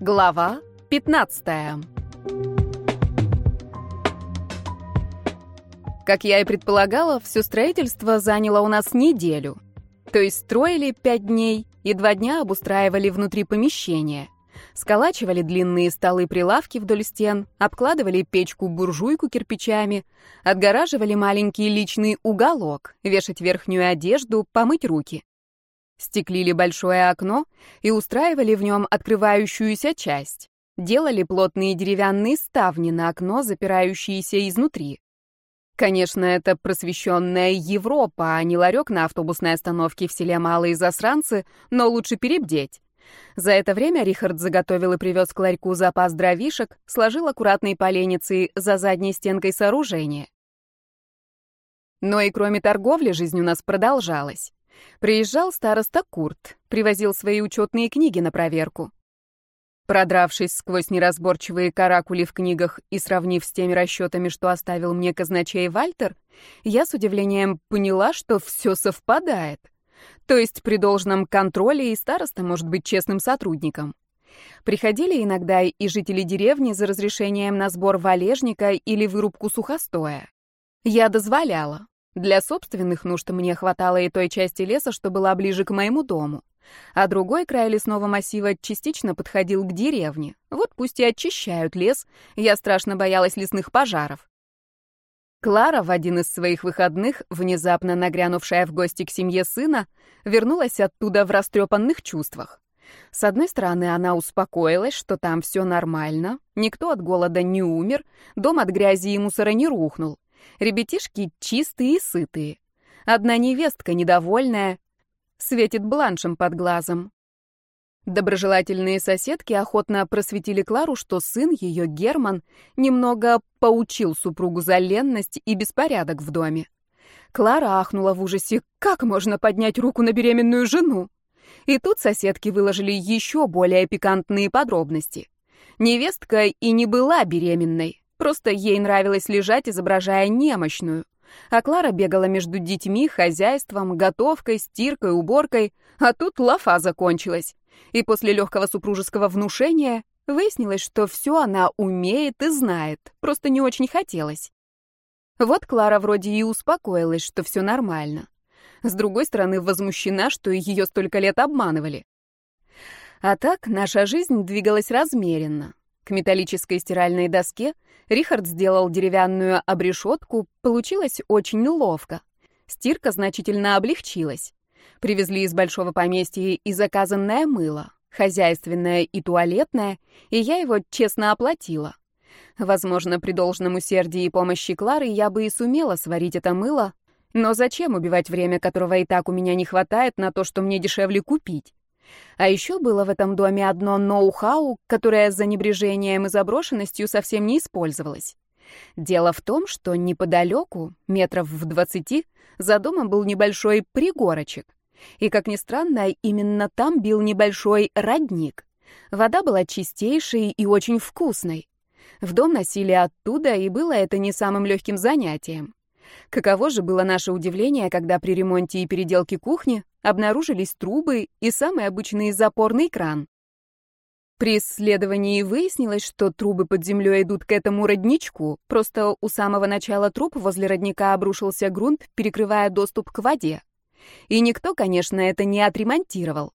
Глава 15. Как я и предполагала, все строительство заняло у нас неделю. То есть строили 5 дней и 2 дня обустраивали внутри помещения. Сколачивали длинные столы-прилавки вдоль стен, обкладывали печку-буржуйку кирпичами, отгораживали маленький личный уголок, вешать верхнюю одежду, помыть руки. Стеклили большое окно и устраивали в нем открывающуюся часть. Делали плотные деревянные ставни на окно, запирающиеся изнутри. Конечно, это просвещенная Европа, а не ларек на автобусной остановке в селе Малые Засранцы, но лучше перебдеть. За это время Рихард заготовил и привез к ларьку запас дровишек, сложил аккуратной поленницей за задней стенкой сооружения. Но и кроме торговли жизнь у нас продолжалась. Приезжал староста Курт, привозил свои учетные книги на проверку. Продравшись сквозь неразборчивые каракули в книгах и сравнив с теми расчетами, что оставил мне казначей Вальтер, я с удивлением поняла, что все совпадает. То есть при должном контроле и староста может быть честным сотрудником. Приходили иногда и жители деревни за разрешением на сбор валежника или вырубку сухостоя. Я дозволяла. Для собственных нужд мне хватало и той части леса, что была ближе к моему дому. А другой край лесного массива частично подходил к деревне. Вот пусть и очищают лес, я страшно боялась лесных пожаров. Клара в один из своих выходных, внезапно нагрянувшая в гости к семье сына, вернулась оттуда в растрепанных чувствах. С одной стороны, она успокоилась, что там все нормально, никто от голода не умер, дом от грязи и мусора не рухнул. Ребятишки чистые и сытые. Одна невестка недовольная, светит бланшем под глазом. Доброжелательные соседки охотно просветили Клару, что сын ее, Герман, немного поучил супругу за ленность и беспорядок в доме. Клара ахнула в ужасе, как можно поднять руку на беременную жену? И тут соседки выложили еще более пикантные подробности. Невестка и не была беременной. Просто ей нравилось лежать, изображая немощную. А Клара бегала между детьми, хозяйством, готовкой, стиркой, уборкой. А тут лафа закончилась. И после легкого супружеского внушения выяснилось, что все она умеет и знает, просто не очень хотелось. Вот Клара вроде и успокоилась, что все нормально. С другой стороны, возмущена, что ее столько лет обманывали. А так наша жизнь двигалась размеренно. К металлической стиральной доске Рихард сделал деревянную обрешетку, получилось очень ловко. Стирка значительно облегчилась. Привезли из большого поместья и заказанное мыло, хозяйственное и туалетное, и я его честно оплатила. Возможно, при должном усердии и помощи Клары я бы и сумела сварить это мыло, но зачем убивать время, которого и так у меня не хватает, на то, что мне дешевле купить? А еще было в этом доме одно ноу-хау, которое за небрежением и заброшенностью совсем не использовалось. Дело в том, что неподалеку, метров в 20, за домом был небольшой пригорочек. И, как ни странно, именно там бил небольшой родник. Вода была чистейшей и очень вкусной. В дом носили оттуда, и было это не самым легким занятием. Каково же было наше удивление, когда при ремонте и переделке кухни обнаружились трубы и самый обычный запорный кран. При исследовании выяснилось, что трубы под землей идут к этому родничку, просто у самого начала труб возле родника обрушился грунт, перекрывая доступ к воде. И никто, конечно, это не отремонтировал.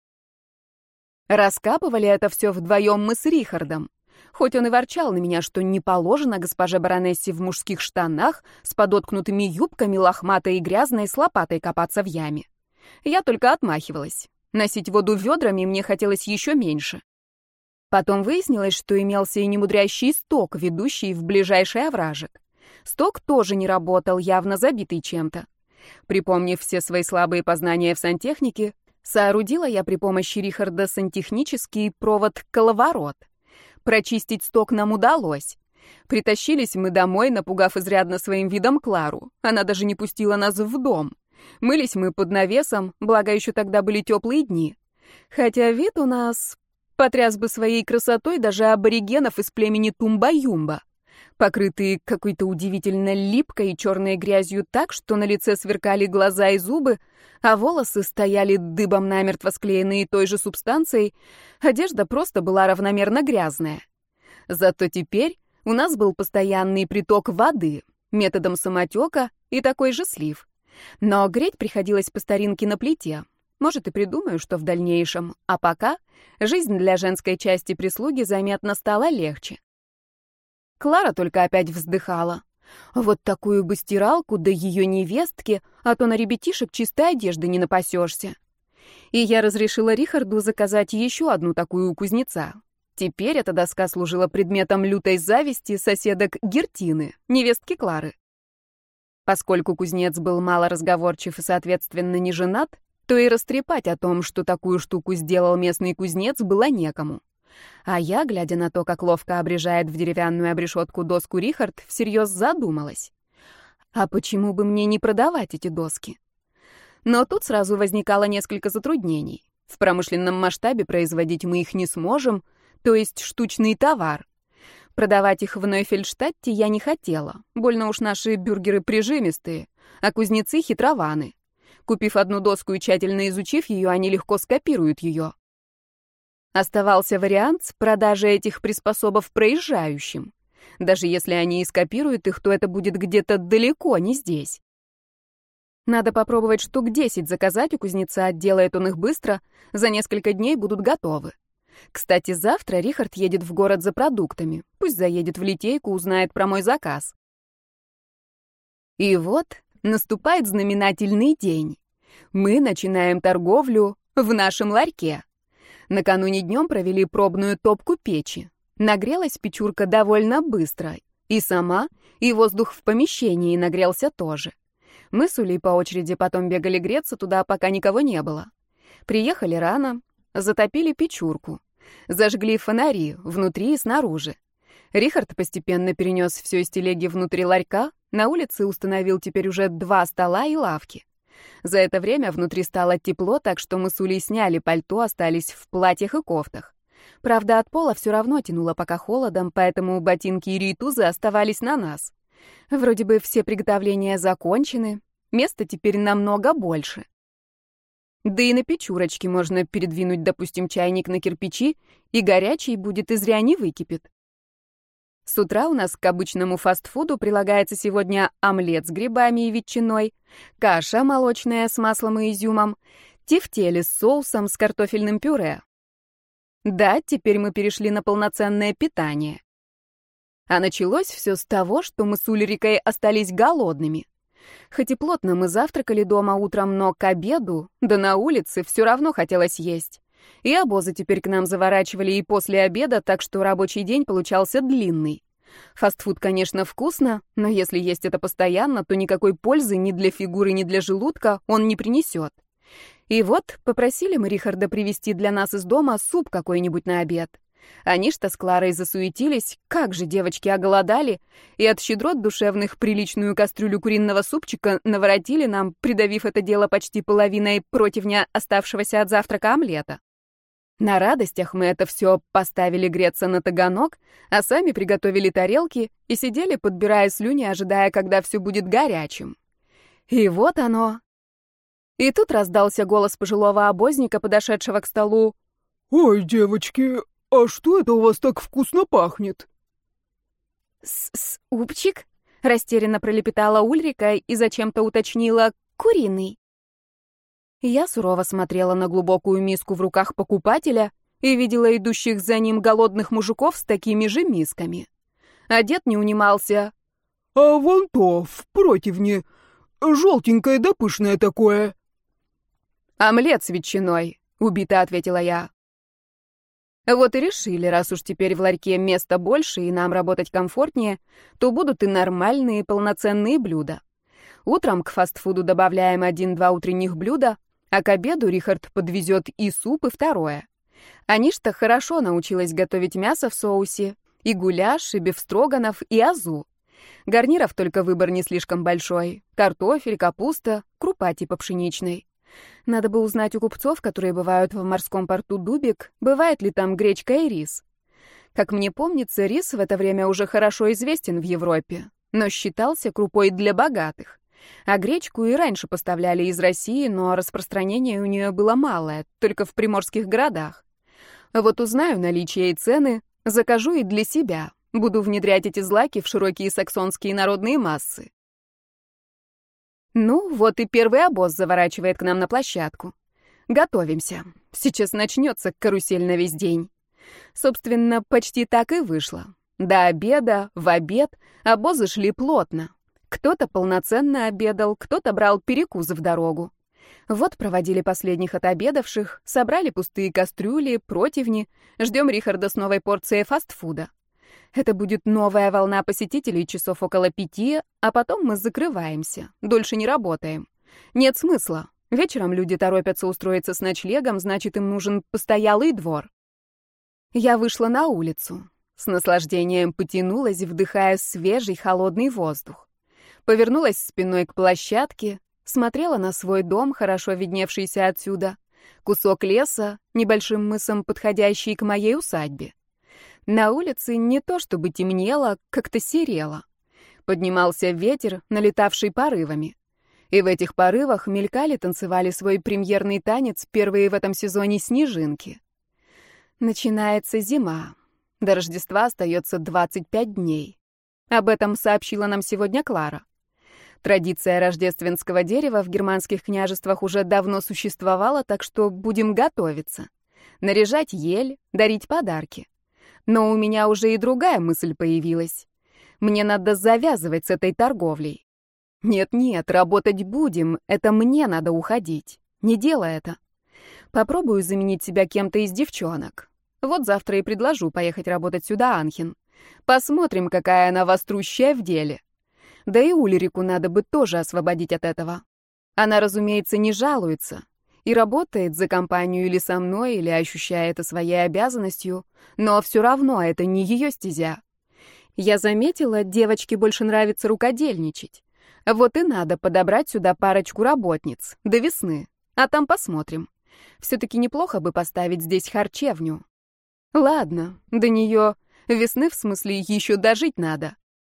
Раскапывали это все вдвоем мы с Рихардом. Хоть он и ворчал на меня, что не положено госпоже баронессе в мужских штанах с подоткнутыми юбками, лохматой и грязной, с лопатой копаться в яме. Я только отмахивалась. Носить воду ведрами мне хотелось еще меньше. Потом выяснилось, что имелся и немудрящий сток, ведущий в ближайший овражек. Сток тоже не работал, явно забитый чем-то. Припомнив все свои слабые познания в сантехнике, соорудила я при помощи Рихарда сантехнический провод-коловорот. Прочистить сток нам удалось. Притащились мы домой, напугав изрядно своим видом Клару. Она даже не пустила нас в дом. Мылись мы под навесом, благо еще тогда были теплые дни. Хотя вид у нас потряс бы своей красотой даже аборигенов из племени Тумба-Юмба. покрытые какой-то удивительно липкой и черной грязью так, что на лице сверкали глаза и зубы, а волосы стояли дыбом намертво склеенные той же субстанцией, одежда просто была равномерно грязная. Зато теперь у нас был постоянный приток воды методом самотека и такой же слив. Но греть приходилось по старинке на плите. Может, и придумаю, что в дальнейшем. А пока жизнь для женской части прислуги заметно стала легче. Клара только опять вздыхала. Вот такую бы стиралку, да ее невестке, а то на ребятишек чистой одежды не напасешься. И я разрешила Рихарду заказать еще одну такую у кузнеца. Теперь эта доска служила предметом лютой зависти соседок Гертины, невестки Клары. Поскольку кузнец был малоразговорчив и, соответственно, не женат, то и растрепать о том, что такую штуку сделал местный кузнец, было некому. А я, глядя на то, как ловко обрежает в деревянную обрешетку доску Рихард, всерьез задумалась. А почему бы мне не продавать эти доски? Но тут сразу возникало несколько затруднений. В промышленном масштабе производить мы их не сможем, то есть штучный товар. Продавать их в Нойфельдштадте я не хотела. Больно уж наши бюргеры прижимистые, а кузнецы хитрованы. Купив одну доску и тщательно изучив ее, они легко скопируют ее. Оставался вариант с продажей этих приспособов проезжающим. Даже если они и скопируют их, то это будет где-то далеко, не здесь. Надо попробовать штук 10 заказать у кузнеца, делает он их быстро, за несколько дней будут готовы. Кстати, завтра Рихард едет в город за продуктами. Пусть заедет в литейку, узнает про мой заказ. И вот наступает знаменательный день. Мы начинаем торговлю в нашем ларьке. Накануне днем провели пробную топку печи. Нагрелась печурка довольно быстро. И сама, и воздух в помещении нагрелся тоже. Мы с Улей по очереди потом бегали греться туда, пока никого не было. Приехали рано, затопили печурку. Зажгли фонари внутри и снаружи. Рихард постепенно перенес все из телеги внутри ларька, на улице установил теперь уже 2 стола и лавки. За это время внутри стало тепло, так что мы с Улей сняли пальто, остались в платьях и кофтах. Правда, от пола все равно тянуло пока холодом, поэтому ботинки и рейтузы оставались на нас. Вроде бы все приготовления закончены, места теперь намного больше. Да и на печурочке можно передвинуть, допустим, чайник на кирпичи, и горячий будет и зря не выкипит. С утра у нас к обычному фастфуду прилагается сегодня омлет с грибами и ветчиной, каша молочная с маслом и изюмом, тефтели с соусом с картофельным пюре. Да, теперь мы перешли на полноценное питание. А началось все с того, что мы с Ульрикой остались голодными. Хоть и плотно мы завтракали дома утром, но к обеду, да на улице, все равно хотелось есть. И обозы теперь к нам заворачивали и после обеда, так что рабочий день получался длинный. Фастфуд, конечно, вкусно, но если есть это постоянно, то никакой пользы ни для фигуры, ни для желудка он не принесет. И вот попросили мы Рихарда привезти для нас из дома суп какой-нибудь на обед. Они-то с Кларой засуетились, как же девочки оголодали, и от щедрот душевных приличную кастрюлю куриного супчика наворотили нам, придавив это дело почти половиной противня оставшегося от завтрака омлета. На радостях мы это все поставили греться на таганок, а сами приготовили тарелки и сидели, подбирая слюни, ожидая, когда все будет горячим. И вот оно. И тут раздался голос пожилого обозника, подошедшего к столу. «Ой, девочки, а что это у вас так вкусно пахнет?» «Супчик?» — растерянно пролепетала Ульрика и зачем-то уточнила: «куриный». Я сурово смотрела на глубокую миску в руках покупателя и видела идущих за ним голодных мужиков с такими же мисками. А дед не унимался. «А вон то, в противне, желтенькое да пышное такое». «Омлет с ветчиной», — убито ответила я. Вот и решили, раз уж теперь в ларьке места больше и нам работать комфортнее, то будут и нормальные полноценные блюда. Утром к фастфуду добавляем 1-2 утренних блюда, а к обеду Рихард подвезет и суп, и второе. Аништа хорошо научилась готовить мясо в соусе, и гуляш, и бефстроганов, и азу. Гарниров только выбор не слишком большой. Картофель, капуста, крупа типа пшеничной. Надо бы узнать у купцов, которые бывают в морском порту Дубик, бывает ли там гречка и рис. Как мне помнится, рис в это время уже хорошо известен в Европе, но считался крупой для богатых. А гречку и раньше поставляли из России, но распространение у нее было малое, только в приморских городах. Вот узнаю наличие и цены, закажу и для себя. Буду внедрять эти злаки в широкие саксонские народные массы. Ну, вот и первый обоз заворачивает к нам на площадку. Готовимся. Сейчас начнется карусель на весь день. Собственно, почти так и вышло. До обеда, в обед обозы шли плотно. Кто-то полноценно обедал, кто-то брал перекус в дорогу. Вот проводили последних отобедавших, собрали пустые кастрюли, противни, ждем Рихарда с новой порцией фастфуда. Это будет новая волна посетителей часов около 5, а потом мы закрываемся, дольше не работаем. Нет смысла. Вечером люди торопятся устроиться с ночлегом, значит, им нужен постоялый двор. Я вышла на улицу. С наслаждением потянулась, вдыхая свежий холодный воздух. Повернулась спиной к площадке, смотрела на свой дом, хорошо видневшийся отсюда. Кусок леса, небольшим мысом подходящий к моей усадьбе. На улице не то чтобы темнело, как-то серело. Поднимался ветер, налетавший порывами. И в этих порывах мелькали, танцевали свой премьерный танец первые в этом сезоне снежинки. Начинается зима. До Рождества остается 25 дней. Об этом сообщила нам сегодня Клара. Традиция рождественского дерева в германских княжествах уже давно существовала, так что будем готовиться. Наряжать ель, дарить подарки. Но у меня уже и другая мысль появилась. Мне надо завязывать с этой торговлей. Нет-нет, работать будем, это мне надо уходить. Не делай это. Попробую заменить себя кем-то из девчонок. Вот завтра и предложу поехать работать сюда, Анхин. Посмотрим, какая она вострущая в деле. Да и Ульрику надо бы тоже освободить от этого. Она, разумеется, не жалуется. И работает за компанию или со мной, или ощущая это своей обязанностью. Но все равно это не ее стезя. Я заметила, девочке больше нравится рукодельничать. Вот и надо подобрать сюда парочку работниц. До весны. А там посмотрим. Все-таки неплохо бы поставить здесь харчевню. Ладно, до нее весны, в смысле, еще дожить надо.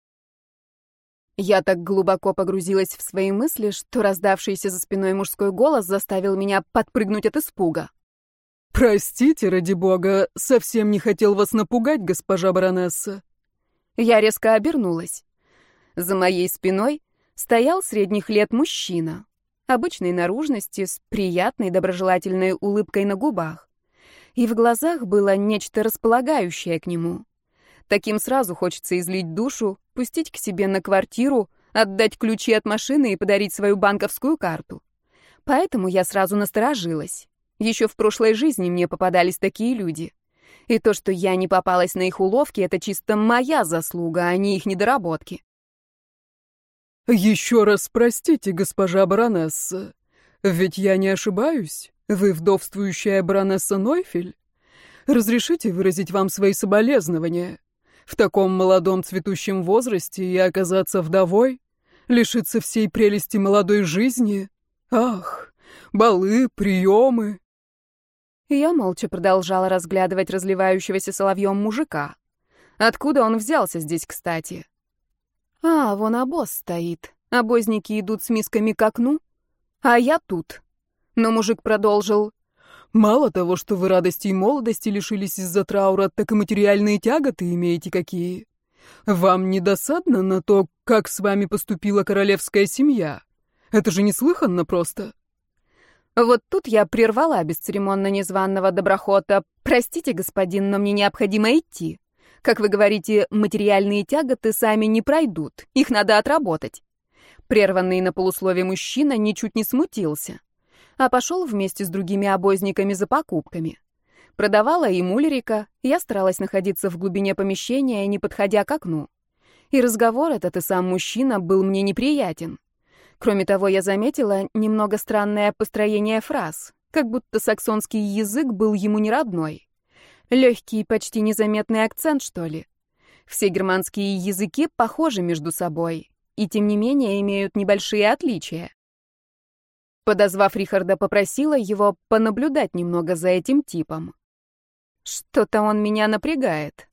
Я так глубоко погрузилась в свои мысли, что раздавшийся за спиной мужской голос заставил меня подпрыгнуть от испуга. «Простите, ради бога, совсем не хотел вас напугать, госпожа баронесса». Я резко обернулась. За моей спиной стоял средних лет мужчина, обычной наружности, с приятной доброжелательной улыбкой на губах. И в глазах было нечто располагающее к нему. Таким сразу хочется излить душу, пустить к себе на квартиру, отдать ключи от машины и подарить свою банковскую карту. Поэтому я сразу насторожилась. Еще в прошлой жизни мне попадались такие люди. И то, что я не попалась на их уловки, это чисто моя заслуга, а не их недоработки. «Еще раз простите, госпожа баронесса. Ведь я не ошибаюсь. Вы вдовствующая баронесса Нойфель? Разрешите выразить вам свои соболезнования? В таком молодом цветущем возрасте и оказаться вдовой? Лишиться всей прелести молодой жизни? Ах, балы, приемы!» Я молча продолжала разглядывать разливающегося соловьем мужика. Откуда он взялся здесь, кстати? А, вон обоз стоит. Обозники идут с мисками к окну, а я тут. Но мужик продолжил. «Мало того, что вы радости и молодости лишились из-за траура, так и материальные тяготы имеете какие. Вам не досадно на то, как с вами поступила королевская семья? Это же неслыханно просто». Вот тут я прервала бесцеремонно незваного доброхота. «Простите, господин, но мне необходимо идти. Как вы говорите, материальные тяготы сами не пройдут, их надо отработать». Прерванный на полуслове мужчина ничуть не смутился, а пошел вместе с другими обозниками за покупками. Продавала им Ульрика, я старалась находиться в глубине помещения, не подходя к окну. И разговор этот и сам мужчина был мне неприятен. Кроме того, я заметила немного странное построение фраз, как будто саксонский язык был ему не родной. Легкий, почти незаметный акцент, что ли. Все германские языки похожи между собой, и тем не менее имеют небольшие отличия. Подозвав Рихарда, попросила его понаблюдать немного за этим типом. Что-то он меня напрягает.